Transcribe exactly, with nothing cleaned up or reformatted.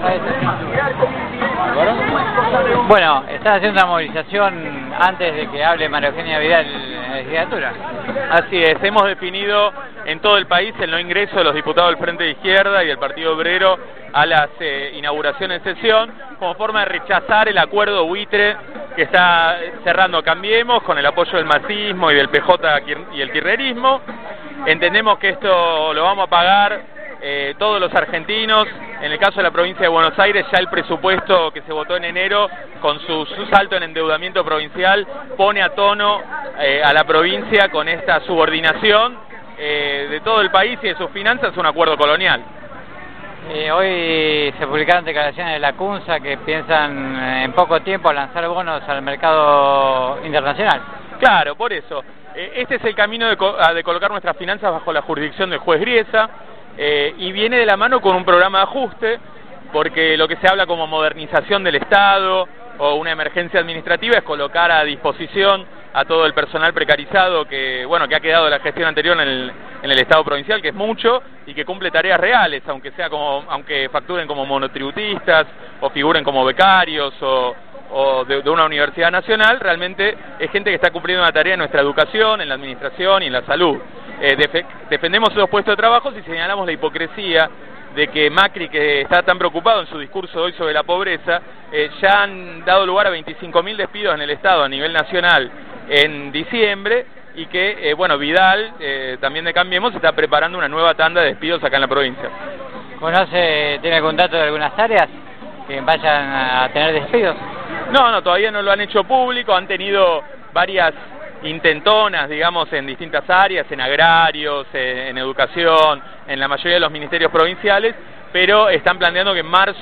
Bueno, están haciendo una movilización antes de que hable María Eugenia Vidal en la legislatura. Así es, hemos definido en todo el país el no ingreso de los diputados del Frente de Izquierda y del Partido Obrero a las eh, inauguraciones en sesión, como forma de rechazar el acuerdo buitre que está cerrando Cambiemos con el apoyo del masismo y del P J y el kirchnerismo. Entendemos que esto lo vamos a pagar eh, todos los argentinos. En el caso de la provincia de Buenos Aires, ya el presupuesto que se votó en enero, con su, su salto en endeudamiento provincial, pone a tono eh, a la provincia con esta subordinación eh, de todo el país y de sus finanzas a un acuerdo colonial. Eh, hoy se publicaron declaraciones de la CUNSA que piensan en poco tiempo lanzar bonos al mercado internacional. Claro, por eso. Eh, este es el camino de, co de colocar nuestras finanzas bajo la jurisdicción del juez Griesa. Eh, y viene de la mano con un programa de ajuste, porque lo que se habla como modernización del Estado o una emergencia administrativa es colocar a disposición a todo el personal precarizado que, bueno, que ha quedado de la gestión anterior en el, en el Estado provincial, que es mucho, y que cumple tareas reales, aunque sea como, aunque facturen como monotributistas o figuren como becarios o, o de, de una universidad nacional. Realmente es gente que está cumpliendo una tarea en nuestra educación, en la administración y en la salud. Eh, def defendemos esos puestos de trabajo y señalamos la hipocresía de que Macri, que está tan preocupado en su discurso hoy sobre la pobreza, eh, ya han dado lugar a veinticinco mil despidos en el Estado a nivel nacional en diciembre, y que, eh, bueno, Vidal, eh, también de Cambiemos, está preparando una nueva tanda de despidos acá en la provincia. ¿Conoce, tiene algún dato de algunas áreas que vayan a tener despidos? No, no, todavía no lo han hecho público, han tenido varias intentonas, digamos, en distintas áreas, en agrarios, en educación, en la mayoría de los ministerios provinciales, pero están planteando que en marzo